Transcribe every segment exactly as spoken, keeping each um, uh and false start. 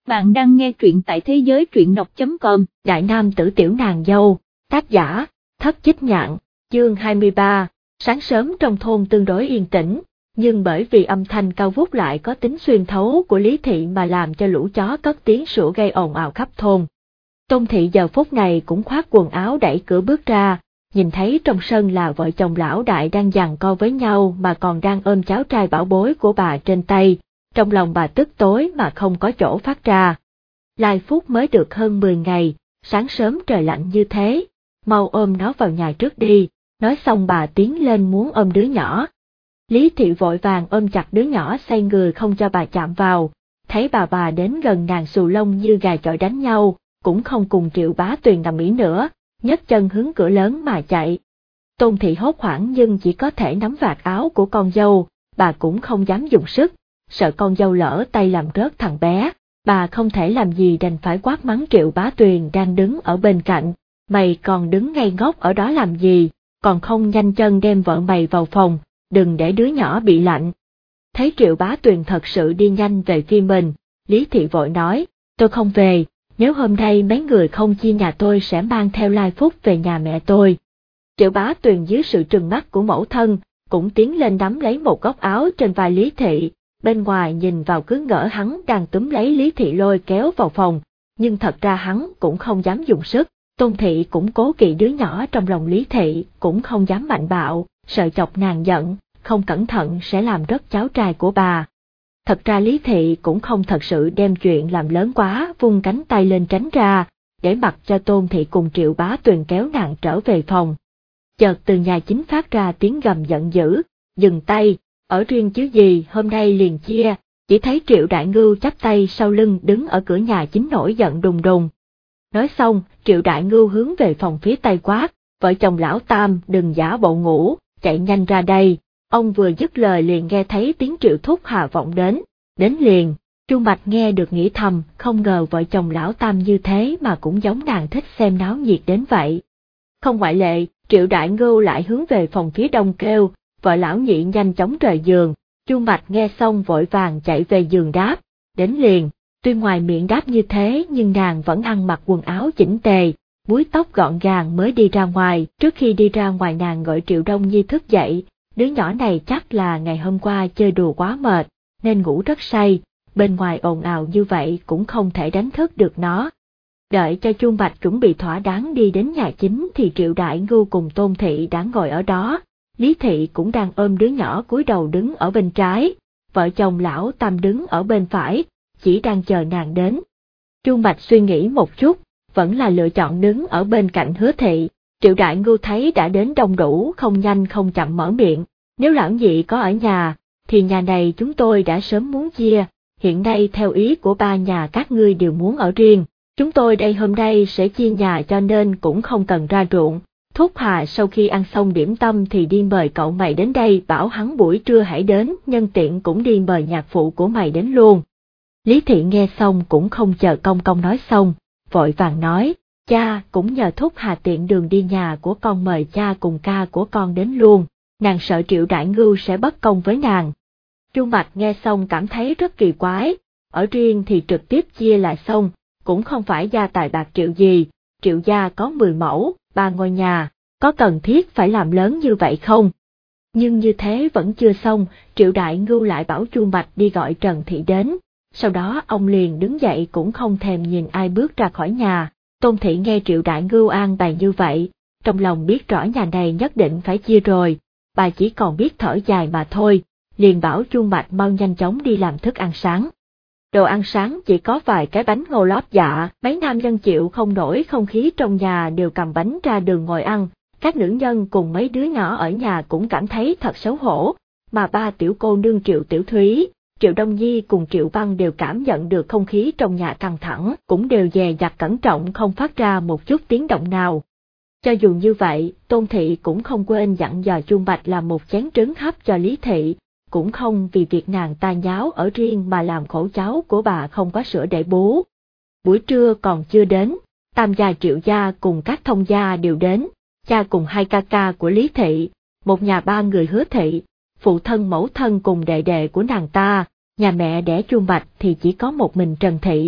Bạn đang nghe truyện tại thế giới truyện đọc chấm com. Đại nam tử tiểu nàng dâu, tác giả, Thất Chích Nhạn, chương hai mươi ba. Sáng sớm trong thôn tương đối yên tĩnh, nhưng bởi vì âm thanh cao vút lại có tính xuyên thấu của Lý Thị mà làm cho lũ chó cất tiếng sủa gây ồn ào khắp thôn. Tôn Thị giờ phút này cũng khoác quần áo đẩy cửa bước ra, nhìn thấy trong sân là vợ chồng lão đại đang giằng co với nhau mà còn đang ôm cháu trai bảo bối của bà trên tay, trong lòng bà tức tối mà không có chỗ phát ra. Lai Phúc mới được hơn mười ngày, sáng sớm trời lạnh như thế, mau ôm nó vào nhà trước đi, nói xong bà tiến lên muốn ôm đứa nhỏ. Lý Thị vội vàng ôm chặt đứa nhỏ xoay người không cho bà chạm vào, thấy bà bà đến gần nàng xù lông như gà chọi đánh nhau, cũng không cùng Triệu Bá Tuyền nằm ĩ nữa, nhấc chân hướng cửa lớn mà chạy. Tôn Thị hốt hoảng nhưng chỉ có thể nắm vạt áo của con dâu, bà cũng không dám dùng sức, sợ con dâu lỡ tay làm rớt thằng bé, bà không thể làm gì đành phải quát mắng Triệu Bá Tuyền đang đứng ở bên cạnh, mày còn đứng ngây ngốc ở đó làm gì, còn không nhanh chân đem vợ mày vào phòng, đừng để đứa nhỏ bị lạnh. Thấy Triệu Bá Tuyền thật sự đi nhanh về phía mình, Lý Thị vội nói, tôi không về, nếu hôm nay mấy người không chia nhà tôi sẽ mang theo Lai Phúc về nhà mẹ tôi. Triệu Bá Tuyền dưới sự trừng mắt của mẫu thân, cũng tiến lên nắm lấy một góc áo trên vai Lý Thị, bên ngoài nhìn vào cứ ngỡ hắn đang túm lấy Lý Thị lôi kéo vào phòng, nhưng thật ra hắn cũng không dám dùng sức. Tôn Thị cũng cố kỵ đứa nhỏ trong lòng Lý Thị, cũng không dám mạnh bạo, sợ chọc nàng giận, không cẩn thận sẽ làm rớt cháu trai của bà. Thật ra Lý Thị cũng không thật sự đem chuyện làm lớn quá, vung cánh tay lên tránh ra, để mặc cho Tôn Thị cùng Triệu Bá Tuyền kéo nàng trở về phòng. Chợt từ nhà chính phát ra tiếng gầm giận dữ, dừng tay, ở riêng chứ gì hôm nay liền chia, chỉ thấy Triệu Đại Ngưu chắp tay sau lưng đứng ở cửa nhà chính nổi giận đùng đùng. Nói xong, Triệu Đại Ngưu hướng về phòng phía tây quát, vợ chồng lão Tam đừng giả bộ ngủ, chạy nhanh ra đây. Ông vừa dứt lời liền nghe thấy tiếng Triệu Thúc Hà vọng đến, đến liền. Chu Mạch nghe được nghĩ thầm, không ngờ vợ chồng lão Tam như thế mà cũng giống nàng thích xem náo nhiệt đến vậy. Không ngoại lệ, Triệu Đại Ngưu lại hướng về phòng phía đông kêu, vợ lão Nhị nhanh chóng rời giường. Chu Mạch nghe xong vội vàng chạy về giường đáp, đến liền. Tuy ngoài miệng đáp như thế nhưng nàng vẫn ăn mặc quần áo chỉnh tề, búi tóc gọn gàng mới đi ra ngoài. Trước khi đi ra ngoài nàng gọi Triệu Đông Nhi thức dậy, đứa nhỏ này chắc là ngày hôm qua chơi đùa quá mệt, nên ngủ rất say, bên ngoài ồn ào như vậy cũng không thể đánh thức được nó. Đợi cho Chu Mạch chuẩn bị thỏa đáng đi đến nhà chính thì Triệu Đại Ngưu cùng Tôn Thị đã ngồi ở đó, Lý Thị cũng đang ôm đứa nhỏ cúi đầu đứng ở bên trái, vợ chồng lão Tam đứng ở bên phải, chỉ đang chờ nàng đến. Chu Mạch suy nghĩ một chút, vẫn là lựa chọn đứng ở bên cạnh Hứa Thị. Triệu Đại Ngưu thấy đã đến đông đủ không nhanh không chậm mở miệng, nếu lão Nhị có ở nhà, thì nhà này chúng tôi đã sớm muốn chia, hiện nay theo ý của ba nhà các ngươi đều muốn ở riêng, chúng tôi đây hôm nay sẽ chia nhà cho nên cũng không cần ra ruộng. Thúc Hà sau khi ăn xong điểm tâm thì đi mời cậu mày đến đây, bảo hắn buổi trưa hãy đến, nhân tiện cũng đi mời nhạc phụ của mày đến luôn. Lý Thị nghe xong cũng không chờ công công nói xong, vội vàng nói, cha cũng nhờ Thúc Hà tiện đường đi nhà của con mời cha cùng ca của con đến luôn, nàng sợ Triệu Đại Ngưu sẽ bất công với nàng. Chu Mạch nghe xong cảm thấy rất kỳ quái, ở riêng thì trực tiếp chia là xong, cũng không phải gia tài bạc triệu gì, Triệu gia có mười mẫu, ba ngôi nhà, có cần thiết phải làm lớn như vậy không? Nhưng như thế vẫn chưa xong, Triệu Đại Ngưu lại bảo Chu Mạch đi gọi Trần Thị đến. Sau đó ông liền đứng dậy cũng không thèm nhìn ai bước ra khỏi nhà. Tôn Thị nghe Triệu Đại Ngưu an bài như vậy, trong lòng biết rõ nhà này nhất định phải chia rồi, bà chỉ còn biết thở dài mà thôi, liền bảo Chu Mạch mau nhanh chóng đi làm thức ăn sáng. Đồ ăn sáng chỉ có vài cái bánh ngô lót dạ, mấy nam nhân chịu không nổi không khí trong nhà đều cầm bánh ra đường ngồi ăn, các nữ nhân cùng mấy đứa nhỏ ở nhà cũng cảm thấy thật xấu hổ, mà ba tiểu cô nương Triệu Tiểu Thúy, Triệu Đông Nhi cùng Triệu Văn đều cảm nhận được không khí trong nhà căng thẳng, cũng đều dè dặt cẩn trọng không phát ra một chút tiếng động nào. Cho dù như vậy, Tôn Thị cũng không quên dặn dò Chu Mạch làm một chén trứng hấp cho Lý Thị, cũng không vì việc nàng ta nháo ở riêng mà làm khổ cháu của bà không có sữa để bú. Buổi trưa còn chưa đến, Tam gia Triệu gia cùng các thông gia đều đến, cha cùng hai ca ca của Lý Thị, một nhà ba người Hứa Thị, phụ thân mẫu thân cùng đệ đệ của nàng ta, nhà mẹ đẻ Chu Mạch thì chỉ có một mình Trần Thị,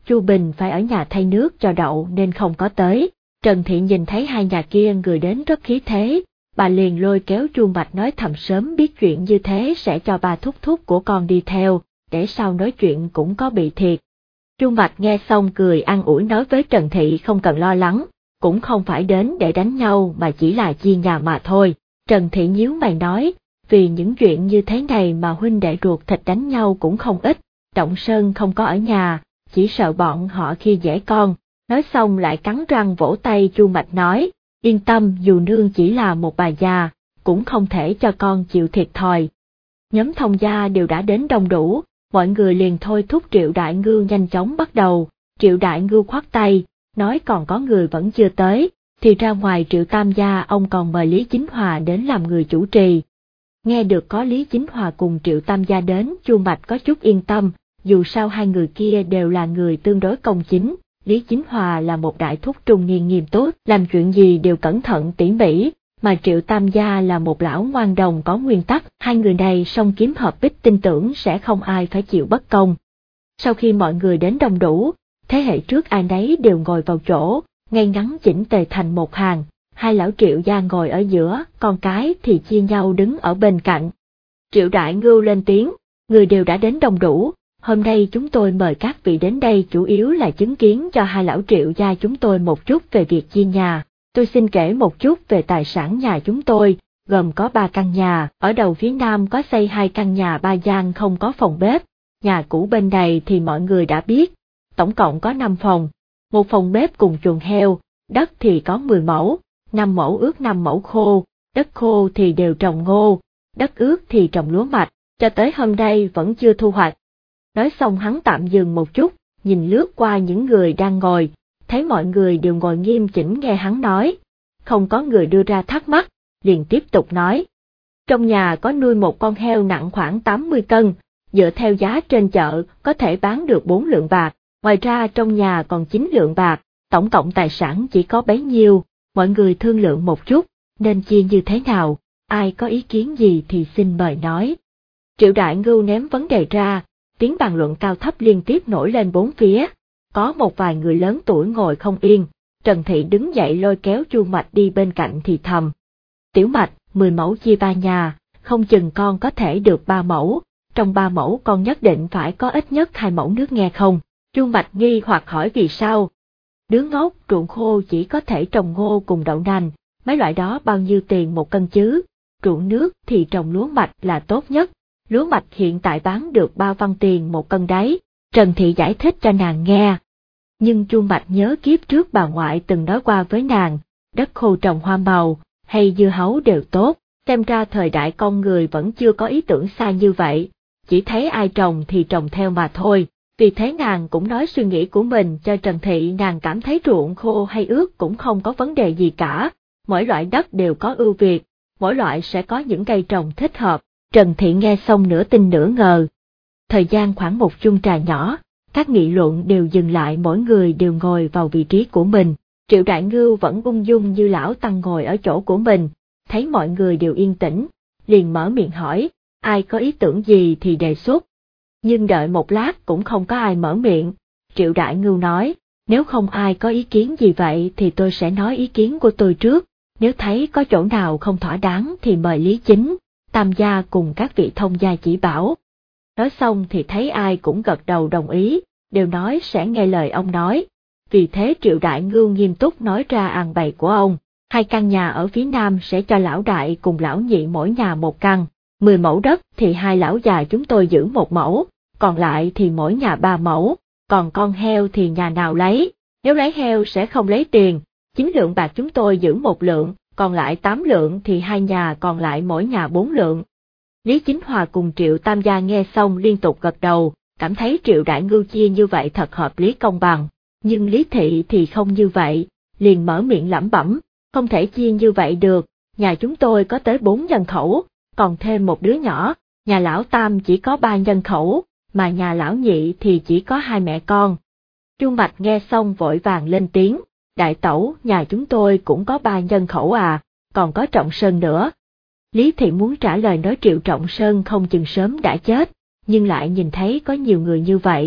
Chu Bình phải ở nhà thay nước cho đậu nên không có tới. Trần Thị nhìn thấy hai nhà kia người đến rất khí thế, bà liền lôi kéo Chu Mạch nói thầm sớm biết chuyện như thế sẽ cho bà thúc thúc của con đi theo, để sau nói chuyện cũng có bị thiệt. Chu Mạch nghe xong cười an ủi nói với Trần Thị không cần lo lắng, cũng không phải đến để đánh nhau mà chỉ là chia nhà mà thôi. Trần Thị nhíu mày nói, vì những chuyện như thế này mà huynh đệ ruột thịt đánh nhau cũng không ít, Trọng Sơn không có ở nhà, chỉ sợ bọn họ khi dễ con. Nói xong lại cắn răng vỗ tay. Chu Mạch nói, yên tâm, dù nương chỉ là một bà già, cũng không thể cho con chịu thiệt thòi. Nhóm thông gia đều đã đến đông đủ, mọi người liền thôi thúc Triệu Đại Ngưu nhanh chóng bắt đầu. Triệu Đại Ngưu khoát tay, nói còn có người vẫn chưa tới, thì ra ngoài Triệu Tam gia ông còn mời Lý Chính Hòa đến làm người chủ trì. Nghe được có Lý Chính Hòa cùng Triệu Tam gia đến, Chu Mạch có chút yên tâm, dù sao hai người kia đều là người tương đối công chính. Lý Chính Hòa là một đại thúc trung niên nghiêm túc, làm chuyện gì đều cẩn thận tỉ mỉ, mà Triệu Tam gia là một lão ngoan đồng có nguyên tắc, hai người này song kiếm hợp bích, tin tưởng sẽ không ai phải chịu bất công. Sau khi mọi người đến đông đủ, thế hệ trước ai nấy đều ngồi vào chỗ, ngay ngắn chỉnh tề thành một hàng, hai lão Triệu gia ngồi ở giữa, con cái thì chia nhau đứng ở bên cạnh. Triệu Đại Ngưu lên tiếng, người đều đã đến đông đủ. Hôm nay chúng tôi mời các vị đến đây chủ yếu là chứng kiến cho hai lão Triệu gia chúng tôi một chút về việc chia nhà. Tôi xin kể một chút về tài sản nhà chúng tôi, gồm có ba căn nhà, ở đầu phía nam có xây hai căn nhà ba gian không có phòng bếp. Nhà cũ bên này thì mọi người đã biết, tổng cộng có năm phòng, một phòng bếp cùng chuồng heo, đất thì có mười mẫu, năm mẫu ướt năm mẫu khô, đất khô thì đều trồng ngô, đất ướt thì trồng lúa mạch, cho tới hôm nay vẫn chưa thu hoạch. Nói xong hắn tạm dừng một chút, nhìn lướt qua những người đang ngồi, thấy mọi người đều ngồi nghiêm chỉnh nghe hắn nói, không có người đưa ra thắc mắc, liền tiếp tục nói. Trong nhà có nuôi một con heo nặng khoảng tám mươi cân, dựa theo giá trên chợ có thể bán được bốn lượng bạc, ngoài ra trong nhà còn chín lượng bạc, tổng cộng tài sản chỉ có bấy nhiêu, mọi người thương lượng một chút, nên chia như thế nào, ai có ý kiến gì thì xin mời nói. Triệu Đại Ngưu ném vấn đề ra. Tiếng bàn luận cao thấp liên tiếp nổi lên bốn phía, có một vài người lớn tuổi ngồi không yên, Trần Thị đứng dậy lôi kéo Chu Mạch đi bên cạnh thì thầm. Tiểu Mạch, mười mẫu chia ba nhà, không chừng con có thể được ba mẫu, trong ba mẫu con nhất định phải có ít nhất hai mẫu nước nghe không? Chu Mạch nghi hoặc hỏi vì sao? Đứa ngốc, ruộng khô chỉ có thể trồng ngô cùng đậu nành, mấy loại đó bao nhiêu tiền một cân chứ? Ruộng nước thì trồng lúa mạch là tốt nhất. Lúa mạch hiện tại bán được ba văn tiền một cân đấy, Trần Thị giải thích cho nàng nghe. Nhưng Chu Mạch nhớ kiếp trước bà ngoại từng nói qua với nàng, đất khô trồng hoa màu, hay dưa hấu đều tốt, xem ra thời đại con người vẫn chưa có ý tưởng xa như vậy, chỉ thấy ai trồng thì trồng theo mà thôi, vì thế nàng cũng nói suy nghĩ của mình cho Trần Thị. Nàng cảm thấy ruộng khô hay ướt cũng không có vấn đề gì cả, mỗi loại đất đều có ưu việt, mỗi loại sẽ có những cây trồng thích hợp. Trần Thị nghe xong nửa tin nửa ngờ. Thời gian khoảng một chung trà nhỏ, các nghị luận đều dừng lại, mỗi người đều ngồi vào vị trí của mình. Triệu Đại Ngưu vẫn ung dung như lão tăng ngồi ở chỗ của mình, thấy mọi người đều yên tĩnh, liền mở miệng hỏi, ai có ý tưởng gì thì đề xuất. Nhưng đợi một lát cũng không có ai mở miệng. Triệu Đại Ngưu nói, nếu không ai có ý kiến gì vậy thì tôi sẽ nói ý kiến của tôi trước, nếu thấy có chỗ nào không thỏa đáng thì mời Lý Chính, Tam gia cùng các vị thông gia chỉ bảo. Nói xong thì thấy ai cũng gật đầu đồng ý, đều nói sẽ nghe lời ông nói. Vì thế Triệu Đại Ngưu nghiêm túc nói ra an bày của ông, hai căn nhà ở phía nam sẽ cho lão đại cùng lão nhị mỗi nhà một căn, mười mẫu đất thì hai lão già chúng tôi giữ một mẫu, còn lại thì mỗi nhà ba mẫu, còn con heo thì nhà nào lấy, nếu lấy heo sẽ không lấy tiền, chín lượng bạc chúng tôi giữ một lượng, còn lại tám lượng thì hai nhà còn lại mỗi nhà bốn lượng. Lý Chính Hòa cùng Triệu Tam gia nghe xong liên tục gật đầu, cảm thấy Triệu Đại Ngưu chia như vậy thật hợp lý công bằng, nhưng Lý Thị thì không như vậy, liền mở miệng lẩm bẩm, không thể chia như vậy được, nhà chúng tôi có tới bốn nhân khẩu, còn thêm một đứa nhỏ, nhà lão Tam chỉ có ba nhân khẩu, mà nhà lão Nhị thì chỉ có hai mẹ con. Chu Mạch nghe xong vội vàng lên tiếng, đại tẩu, nhà chúng tôi cũng có ba nhân khẩu à, còn có Trọng Sơn nữa. Lý Thị muốn trả lời nói Triệu Trọng Sơn không chừng sớm đã chết, nhưng lại nhìn thấy có nhiều người như vậy,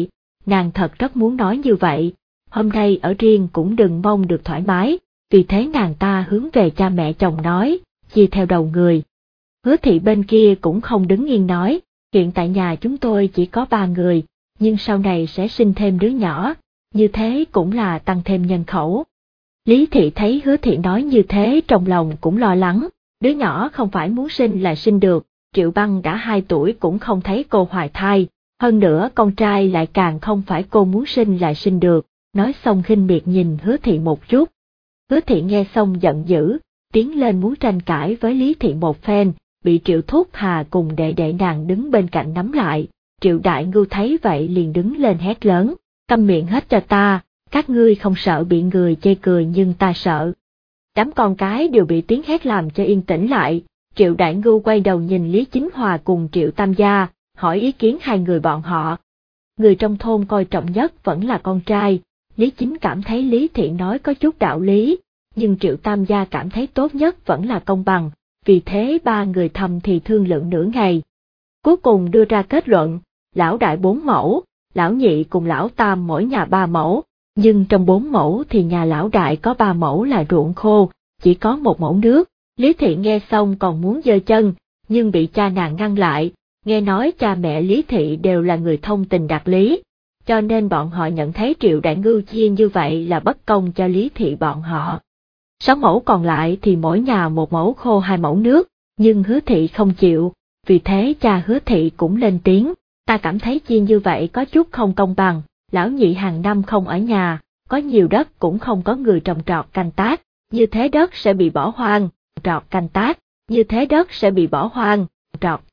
nàng thật rất muốn nói như vậy, hôm nay ở riêng cũng đừng mong được thoải mái, vì thế nàng ta hướng về cha mẹ chồng nói, chia theo đầu người. Hứa thị bên kia cũng không đứng yên nói, hiện tại nhà chúng tôi chỉ có ba người, nhưng sau này sẽ sinh thêm đứa nhỏ, như thế cũng là tăng thêm nhân khẩu. Lý thị thấy Hứa thị nói như thế trong lòng cũng lo lắng, đứa nhỏ không phải muốn sinh là sinh được, Triệu Băng đã hai tuổi cũng không thấy cô hoài thai, hơn nữa con trai lại càng không phải cô muốn sinh là sinh được, nói xong khinh miệt nhìn Hứa thị một chút. Hứa thị nghe xong giận dữ, tiến lên muốn tranh cãi với Lý thị một phen, bị Triệu Thúc Hà cùng đệ đệ nàng đứng bên cạnh nắm lại. Triệu Đại Ngưu thấy vậy liền đứng lên hét lớn, câm miệng hết cho ta, các ngươi không sợ bị người chê cười nhưng ta sợ. Đám con cái đều bị tiếng hét làm cho yên tĩnh lại, Triệu Đại Ngưu quay đầu nhìn Lý Chính Hòa cùng Triệu Tam Gia, hỏi ý kiến hai người bọn họ. Người trong thôn coi trọng nhất vẫn là con trai, Lý Chính cảm thấy Lý Thị nói có chút đạo lý, nhưng Triệu Tam Gia cảm thấy tốt nhất vẫn là công bằng, vì thế ba người thầm thì thương lượng nửa ngày. Cuối cùng đưa ra kết luận, lão đại bốn mẫu, lão nhị cùng lão tam mỗi nhà ba mẫu, nhưng trong bốn mẫu thì nhà lão đại có ba mẫu là ruộng khô, chỉ có một mẫu nước. Lý Thị nghe xong còn muốn giơ chân, nhưng bị cha nàng ngăn lại, nghe nói cha mẹ Lý Thị đều là người thông tình đạt lý, cho nên bọn họ nhận thấy Triệu Đại Ngưu chia như vậy là bất công cho Lý Thị bọn họ. Sáu mẫu còn lại thì mỗi nhà một mẫu khô hai mẫu nước, nhưng Hứa Thị không chịu, vì thế cha Hứa Thị cũng lên tiếng, ta cảm thấy chia như vậy có chút không công bằng, lão nhị hàng năm không ở nhà, có nhiều đất cũng không có người trồng trọt canh tác, như thế đất sẽ bị bỏ hoang, trọt canh tác, như thế đất sẽ bị bỏ hoang, trọt